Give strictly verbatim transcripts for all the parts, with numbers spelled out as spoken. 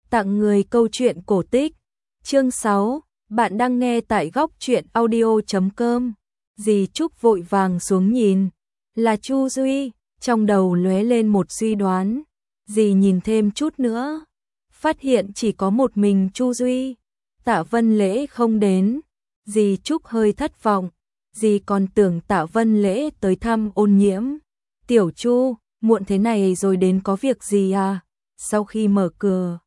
Tặng người câu chuyện cổ tích. Chương sáu, bạn đang nghe tại góc truyện audio chấm com. Dì Trúc vội vàng xuống nhìn, là Chu Duy, trong đầu lóe lên một suy đoán. Dì nhìn thêm chút nữa, phát hiện chỉ có một mình Chu Duy. Tạ Vân Lễ không đến, dì Trúc hơi thất vọng. Dì còn tưởng Tạ Vân Lễ tới thăm Ôn Nhiễm. Tiểu Chu, muộn thế này rồi đến có việc gì à? Sau khi mở cửa,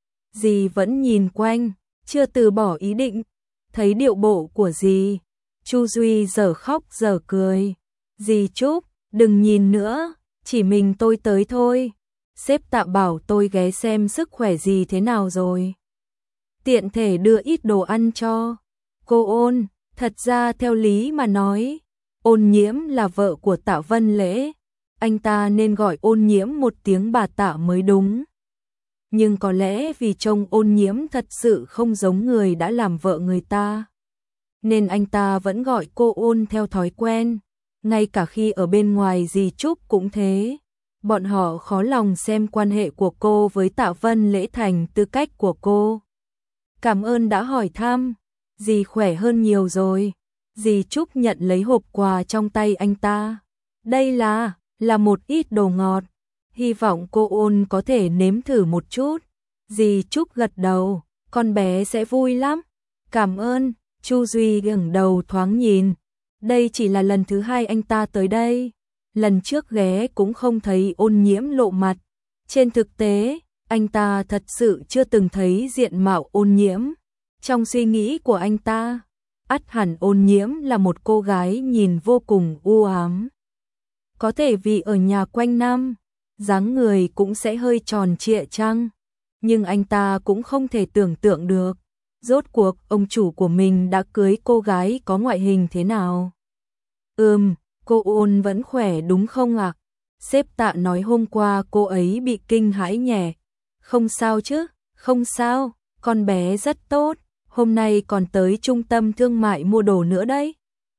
dì vẫn nhìn quanh, chưa từ bỏ ý định. Thấy điệu bộ của dì, Chu Duy giờ khóc giờ cười. Dì Trúc, đừng nhìn nữa, chỉ mình tôi tới thôi. Sếp Tạ bảo tôi ghé xem sức khỏe dì thế nào rồi. Tiện thể đưa ít đồ ăn cho. Cô Ôn, thật ra theo lý mà nói, Ôn Nhiễm là vợ của Tạ Vân Lễ. Anh ta nên gọi Ôn Nhiễm một tiếng bà Tạ mới đúng. Nhưng có lẽ vì trông Ôn Nhiễm thật sự không giống người đã làm vợ người ta, nên anh ta vẫn gọi cô Ôn theo thói quen. Ngay cả khi ở bên ngoài dì Trúc cũng thế. Bọn họ khó lòng xem quan hệ của cô với Tạ Vân Lễ thành tư cách của cô. Cảm ơn đã hỏi thăm, dì khỏe hơn nhiều rồi. Dì Trúc nhận lấy hộp quà trong tay anh ta. Đây là, là một ít đồ ngọt. Hy vọng cô Ôn có thể nếm thử một chút. Dì Trúc gật đầu, con bé sẽ vui lắm. Cảm ơn. Chu Duy ngẩng đầu thoáng nhìn. Đây chỉ là lần thứ hai anh ta tới đây. Lần trước ghé cũng không thấy Ôn Nhiễm lộ mặt. Trên thực tế, anh ta thật sự chưa từng thấy diện mạo Ôn Nhiễm. Trong suy nghĩ của anh ta, ắt hẳn Ôn Nhiễm là một cô gái nhìn vô cùng u ám. Có thể vì ở nhà quanh năm, dáng người cũng sẽ hơi tròn trịa chăng? Nhưng anh ta cũng không thể tưởng tượng được, rốt cuộc ông chủ của mình đã cưới cô gái có ngoại hình thế nào. Ừm, cô Ôn vẫn khỏe đúng không ạ? Sếp Tạ nói hôm qua cô ấy bị kinh hãi nhẹ. Không sao chứ, không sao, con bé rất tốt, hôm nay còn tới trung tâm thương mại mua đồ nữa đấy.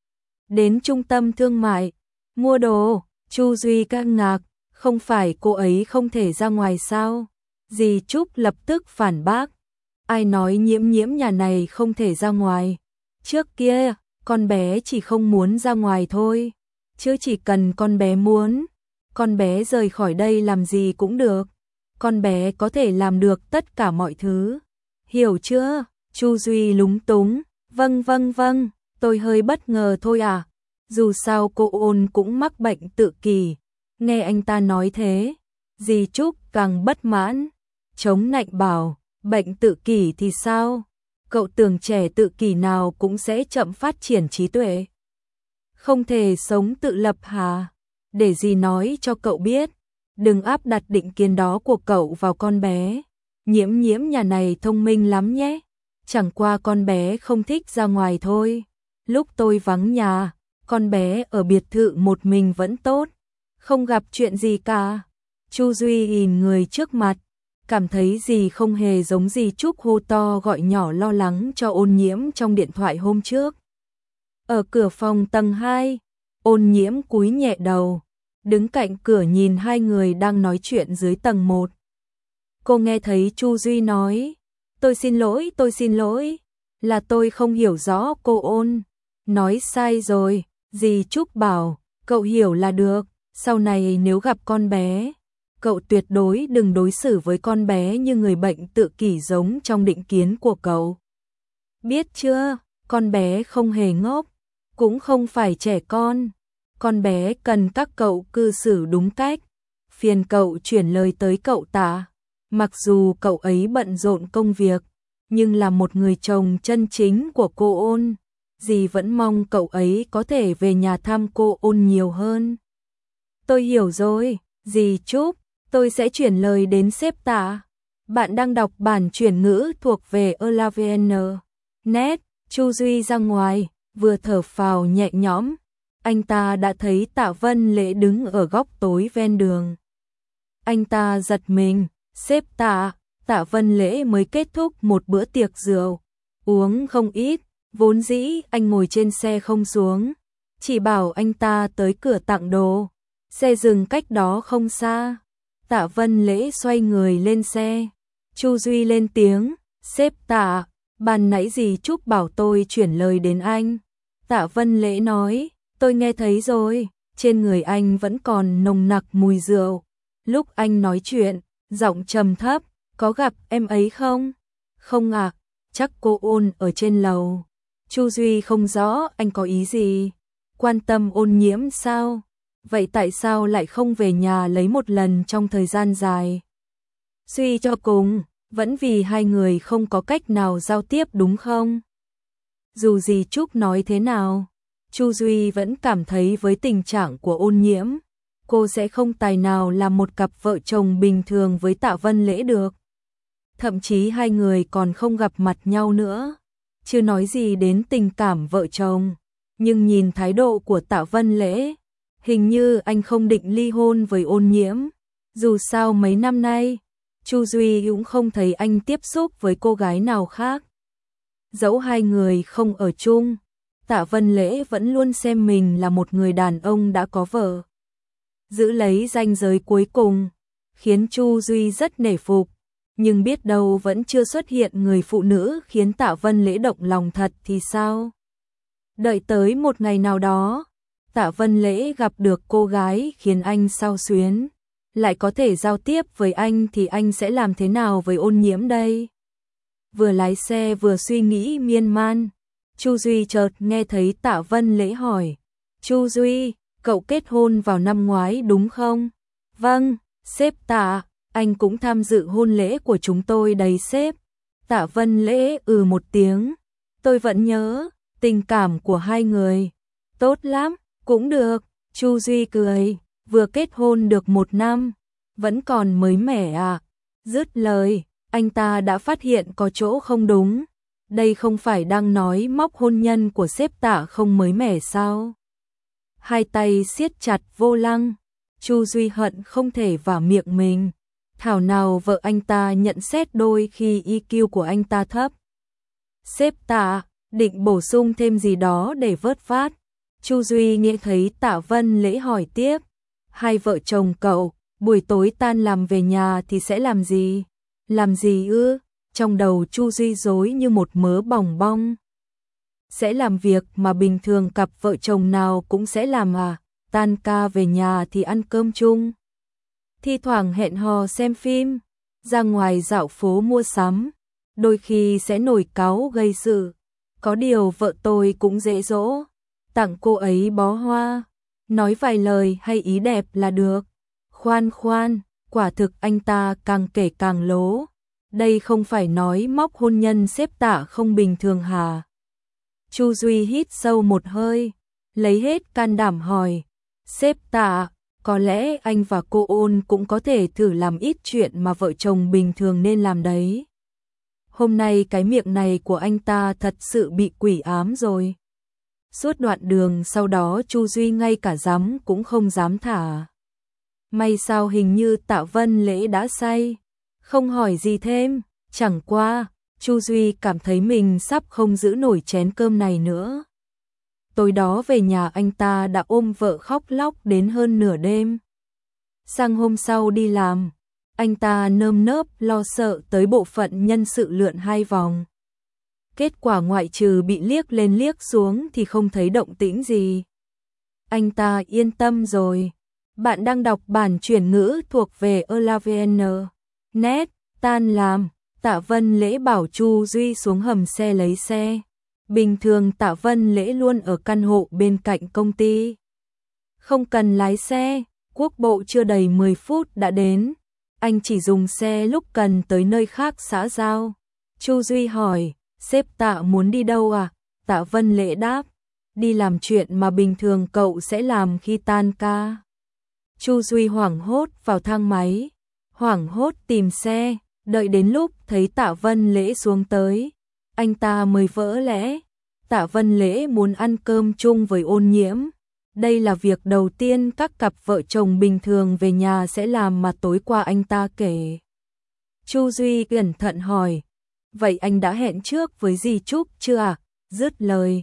Đến trung tâm thương mại, mua đồ, Chu Duy căng ngạc, không phải cô ấy không thể ra ngoài sao? Dì Trúc lập tức phản bác. Ai nói Nhiễm Nhiễm nhà này không thể ra ngoài? Trước kia, con bé chỉ không muốn ra ngoài thôi. Chứ chỉ cần con bé muốn, con bé rời khỏi đây làm gì cũng được. Con bé có thể làm được tất cả mọi thứ. Hiểu chưa? Chu Duy lúng túng. Vâng vâng vâng, tôi hơi bất ngờ thôi à. Dù sao cô Ôn cũng mắc bệnh tự kỷ. Nghe anh ta nói thế, dì Trúc càng bất mãn. Chống nạnh bảo, bệnh tự kỷ thì sao? Cậu tưởng trẻ tự kỷ nào cũng sẽ chậm phát triển trí tuệ? Không thể sống tự lập hả? Để dì nói cho cậu biết, đừng áp đặt định kiến đó của cậu vào con bé. Nhiễm Nhiễm nhà này thông minh lắm nhé. Chẳng qua con bé không thích ra ngoài thôi. Lúc tôi vắng nhà, con bé ở biệt thự một mình vẫn tốt, không gặp chuyện gì cả. Chu Duy nhìn người trước mặt, cảm thấy gì không hề giống dì Trúc hô to gọi nhỏ lo lắng cho Ôn Nhiễm trong điện thoại hôm trước. Ở cửa phòng tầng hai, Ôn Nhiễm cúi nhẹ đầu, đứng cạnh cửa nhìn hai người đang nói chuyện dưới tầng một. Cô nghe thấy Chu Duy nói, tôi xin lỗi, tôi xin lỗi, là tôi không hiểu rõ cô Ôn. Nói sai rồi, dì Trúc bảo, cậu hiểu là được, sau này nếu gặp con bé, cậu tuyệt đối đừng đối xử với con bé như người bệnh tự kỷ giống trong định kiến của cậu. Biết chưa, con bé không hề ngốc, cũng không phải trẻ con. Con bé cần các cậu cư xử đúng cách. Phiền cậu chuyển lời tới cậu Tạ. Mặc dù cậu ấy bận rộn công việc, nhưng là một người chồng chân chính của cô Ôn, dì vẫn mong cậu ấy có thể về nhà thăm cô Ôn nhiều hơn. Tôi hiểu rồi, dì Trúc, tôi sẽ chuyển lời đến sếp Tạ. Bạn đang đọc bản chuyển ngữ thuộc về Elavn. Net, Chu Duy ra ngoài, vừa thở phào nhẹ nhõm, anh ta đã thấy Tạ Vân Lễ đứng ở góc tối ven đường. Anh ta giật mình, sếp Tạ, Tạ Vân Lễ mới kết thúc một bữa tiệc rượu, uống không ít, vốn dĩ anh ngồi trên xe không xuống, chỉ bảo anh ta tới cửa tặng đồ, xe dừng cách đó không xa. Tạ Vân Lễ xoay người lên xe, Chu Duy lên tiếng, sếp Tạ, ban nãy dì Trúc bảo tôi chuyển lời đến anh. Tạ Vân Lễ nói, tôi nghe thấy rồi, trên người anh vẫn còn nồng nặc mùi rượu. Lúc anh nói chuyện, giọng trầm thấp, có gặp em ấy không? Không ạ, à, chắc cô Ôn ở trên lầu. Chu Duy không rõ anh có ý gì. Quan tâm Ôn Nhiễm sao? Vậy tại sao lại không về nhà lấy một lần trong thời gian dài? Suy cho cùng, vẫn vì hai người không có cách nào giao tiếp đúng không? Dù gì Trúc nói thế nào, Chu Duy vẫn cảm thấy với tình trạng của Ôn Nhiễm, cô sẽ không tài nào làm một cặp vợ chồng bình thường với Tạ Vân Lễ được. Thậm chí hai người còn không gặp mặt nhau nữa, chưa nói gì đến tình cảm vợ chồng. Nhưng nhìn thái độ của Tạ Vân Lễ, hình như anh không định ly hôn với Ôn Nhiễm. Dù sao mấy năm nay, Chu Duy cũng không thấy anh tiếp xúc với cô gái nào khác. Dẫu hai người không ở chung, Tạ Vân Lễ vẫn luôn xem mình là một người đàn ông đã có vợ. Giữ lấy ranh giới cuối cùng, khiến Chu Duy rất nể phục. Nhưng biết đâu vẫn chưa xuất hiện người phụ nữ khiến Tạ Vân Lễ động lòng thật thì sao? Đợi tới một ngày nào đó, Tạ Vân Lễ gặp được cô gái khiến anh xao xuyến, lại có thể giao tiếp với anh thì anh sẽ làm thế nào với Ôn Nhiễm đây? Vừa lái xe vừa suy nghĩ miên man, Chu Duy chợt nghe thấy Tạ Vân Lễ hỏi, Chu Duy, cậu kết hôn vào năm ngoái đúng không? Vâng, sếp Tạ, anh cũng tham dự hôn lễ của chúng tôi đấy sếp. Tạ Vân Lễ ừ một tiếng, tôi vẫn nhớ, tình cảm của hai người. Tốt lắm, cũng được, Chu Duy cười, vừa kết hôn được một năm, vẫn còn mới mẻ à. Dứt lời, anh ta đã phát hiện có chỗ không đúng. Đây không phải đang nói móc hôn nhân của sếp Tạ không mới mẻ sao? Hai tay siết chặt vô lăng, Chu Duy hận không thể vả miệng mình. Thảo nào vợ anh ta nhận xét đôi khi i kiu của anh ta thấp. Sếp Tạ, định bổ sung thêm gì đó để vớt vát. Chu Duy nghe thấy Tạ Vân Lễ hỏi tiếp. Hai vợ chồng cậu, buổi tối tan làm về nhà thì sẽ làm gì? Làm gì ư? Trong đầu Chu Duy rối như một mớ bòng bong. Sẽ làm việc mà bình thường cặp vợ chồng nào cũng sẽ làm à? Tan ca về nhà thì ăn cơm chung. Thi thoảng hẹn hò xem phim, ra ngoài dạo phố mua sắm, đôi khi sẽ nổi cáu gây sự. Có điều vợ tôi cũng dễ dỗ, tặng cô ấy bó hoa, nói vài lời hay ý đẹp là được. Khoan khoan, quả thực anh ta càng kể càng lố. Đây không phải nói móc hôn nhân sếp Tạ không bình thường hả? Chu Duy hít sâu một hơi, lấy hết can đảm hỏi, sếp Tạ, có lẽ anh và cô Ôn cũng có thể thử làm ít chuyện mà vợ chồng bình thường nên làm đấy. Hôm nay cái miệng này của anh ta thật sự bị quỷ ám rồi. Suốt đoạn đường sau đó Chu Duy ngay cả dám cũng không dám thả. May sao hình như Tạ Vân Lễ đã say, không hỏi gì thêm, chẳng qua, Chu Duy cảm thấy mình sắp không giữ nổi chén cơm này nữa. Tối đó về nhà anh ta đã ôm vợ khóc lóc đến hơn nửa đêm. Sang hôm sau đi làm, anh ta nơm nớp lo sợ tới bộ phận nhân sự lượn hai vòng. Kết quả ngoại trừ bị liếc lên liếc xuống thì không thấy động tĩnh gì. Anh ta yên tâm rồi. Bạn đang đọc bản chuyển ngữ thuộc về Elavn. Net, tan làm, Tạ Vân Lễ bảo Chu Duy xuống hầm xe lấy xe. Bình thường Tạ Vân Lễ luôn ở căn hộ bên cạnh công ty. Không cần lái xe, quốc bộ chưa đầy mười phút đã đến. Anh chỉ dùng xe lúc cần tới nơi khác xã giao. Chu Duy hỏi, sếp Tạ muốn đi đâu à? Tạ Vân Lễ đáp, đi làm chuyện mà bình thường cậu sẽ làm khi tan ca. Chu Duy hoảng hốt vào thang máy, hoảng hốt tìm xe, đợi đến lúc thấy Tạ Vân Lễ xuống tới, anh ta mới vỡ lẽ. Tạ Vân Lễ muốn ăn cơm chung với Ôn Nhiễm. Đây là việc đầu tiên các cặp vợ chồng bình thường về nhà sẽ làm mà tối qua anh ta kể. Chu Duy cẩn thận hỏi, vậy anh đã hẹn trước với dì Trúc chưa à? Dứt lời,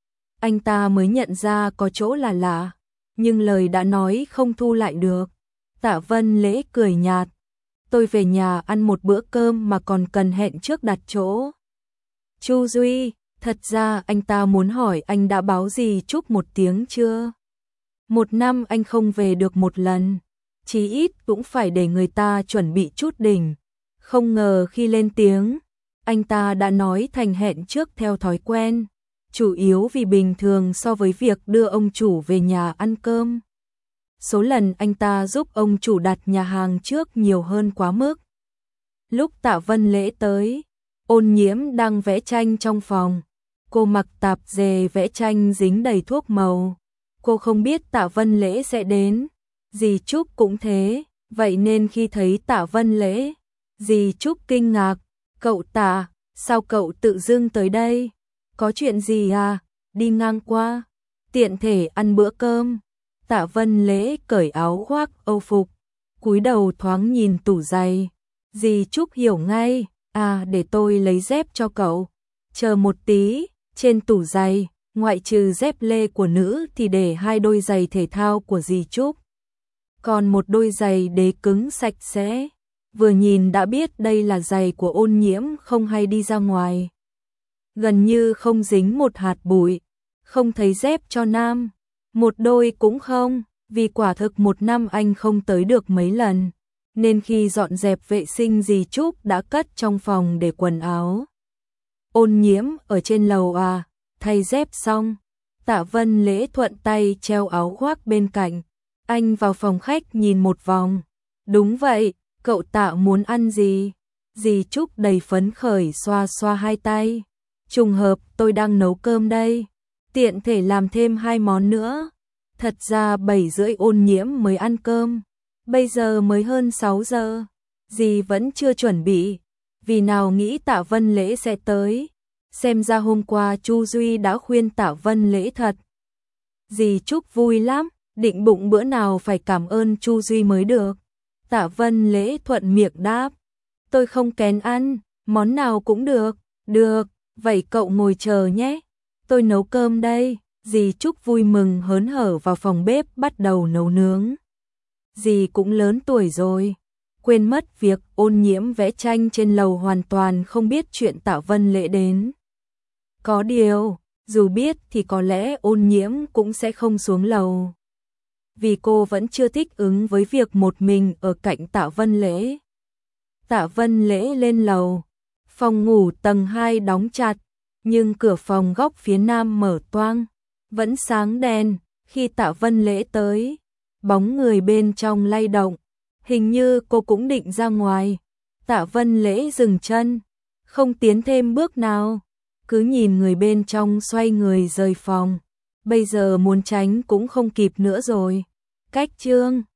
anh ta mới nhận ra có chỗ là lạ, nhưng lời đã nói không thu lại được. Tạ Vân Lễ cười nhạt, tôi về nhà ăn một bữa cơm mà còn cần hẹn trước đặt chỗ. Chu Duy, thật ra anh ta muốn hỏi anh đã báo dì Trúc một tiếng chưa? Một năm anh không về được một lần, chí ít cũng phải để người ta chuẩn bị chút đỉnh. Không ngờ khi lên tiếng, anh ta đã nói thành hẹn trước theo thói quen, chủ yếu vì bình thường so với việc đưa ông chủ về nhà ăn cơm. Số lần anh ta giúp ông chủ đặt nhà hàng trước nhiều hơn quá mức. Lúc Tạ Vân Lễ tới, Ôn Nhiễm đang vẽ tranh trong phòng. Cô mặc tạp dề vẽ tranh dính đầy thuốc màu. Cô không biết Tạ Vân Lễ sẽ đến. Dì Trúc cũng thế, vậy nên khi thấy Tạ Vân Lễ, dì Trúc kinh ngạc. Cậu Tạ, sao cậu tự dưng tới đây? Có chuyện gì à? Đi ngang qua, tiện thể ăn bữa cơm. Tạ Vân Lễ cởi áo khoác âu phục, cúi đầu thoáng nhìn tủ giày. Dì Trúc hiểu ngay, à để tôi lấy dép cho cậu. Chờ một tí, trên tủ giày, ngoại trừ dép lê của nữ thì để hai đôi giày thể thao của dì Trúc. Còn một đôi giày đế cứng sạch sẽ, vừa nhìn đã biết đây là giày của Ôn Nhiễm không hay đi ra ngoài. Gần như không dính một hạt bụi, không thấy dép cho nam. Một đôi cũng không, vì quả thực một năm anh không tới được mấy lần, nên khi dọn dẹp vệ sinh dì Trúc đã cất trong phòng để quần áo. Ôn Nhiễm ở trên lầu à, thay dép xong, Tạ Vân Lễ thuận tay treo áo khoác bên cạnh. Anh vào phòng khách nhìn một vòng. Đúng vậy, cậu Tạ muốn ăn gì? Dì Trúc đầy phấn khởi xoa xoa hai tay. Trùng hợp tôi đang nấu cơm đây, tiện thể làm thêm hai món nữa. Thật ra bảy rưỡi Ôn Nhiễm mới ăn cơm, bây giờ mới hơn sáu giờ, dì vẫn chưa chuẩn bị, vì nào nghĩ Tạ Vân Lễ sẽ tới. Xem ra hôm qua Chu Duy đã khuyên Tạ Vân Lễ thật. Dì Trúc vui lắm, định bụng bữa nào phải cảm ơn Chu Duy mới được. Tạ Vân Lễ thuận miệng đáp, tôi không kén ăn, món nào cũng được. Được, vậy cậu ngồi chờ nhé, tôi nấu cơm đây. Dì Trúc vui mừng hớn hở vào phòng bếp bắt đầu nấu nướng. Dì cũng lớn tuổi rồi, quên mất việc Ôn Nhiễm vẽ tranh trên lầu, hoàn toàn không biết chuyện Tạ Vân Lễ đến. Có điều, dù biết thì có lẽ Ôn Nhiễm cũng sẽ không xuống lầu, vì cô vẫn chưa thích ứng với việc một mình ở cạnh Tạ Vân Lễ. Tạ Vân Lễ lên lầu, phòng ngủ tầng hai đóng chặt, nhưng cửa phòng góc phía nam mở toang, vẫn sáng đèn. Khi Tạ Vân Lễ tới, bóng người bên trong lay động, hình như cô cũng định ra ngoài. Tạ Vân Lễ dừng chân, không tiến thêm bước nào, cứ nhìn người bên trong xoay người rời phòng. Bây giờ muốn tránh cũng không kịp nữa rồi. Cách chương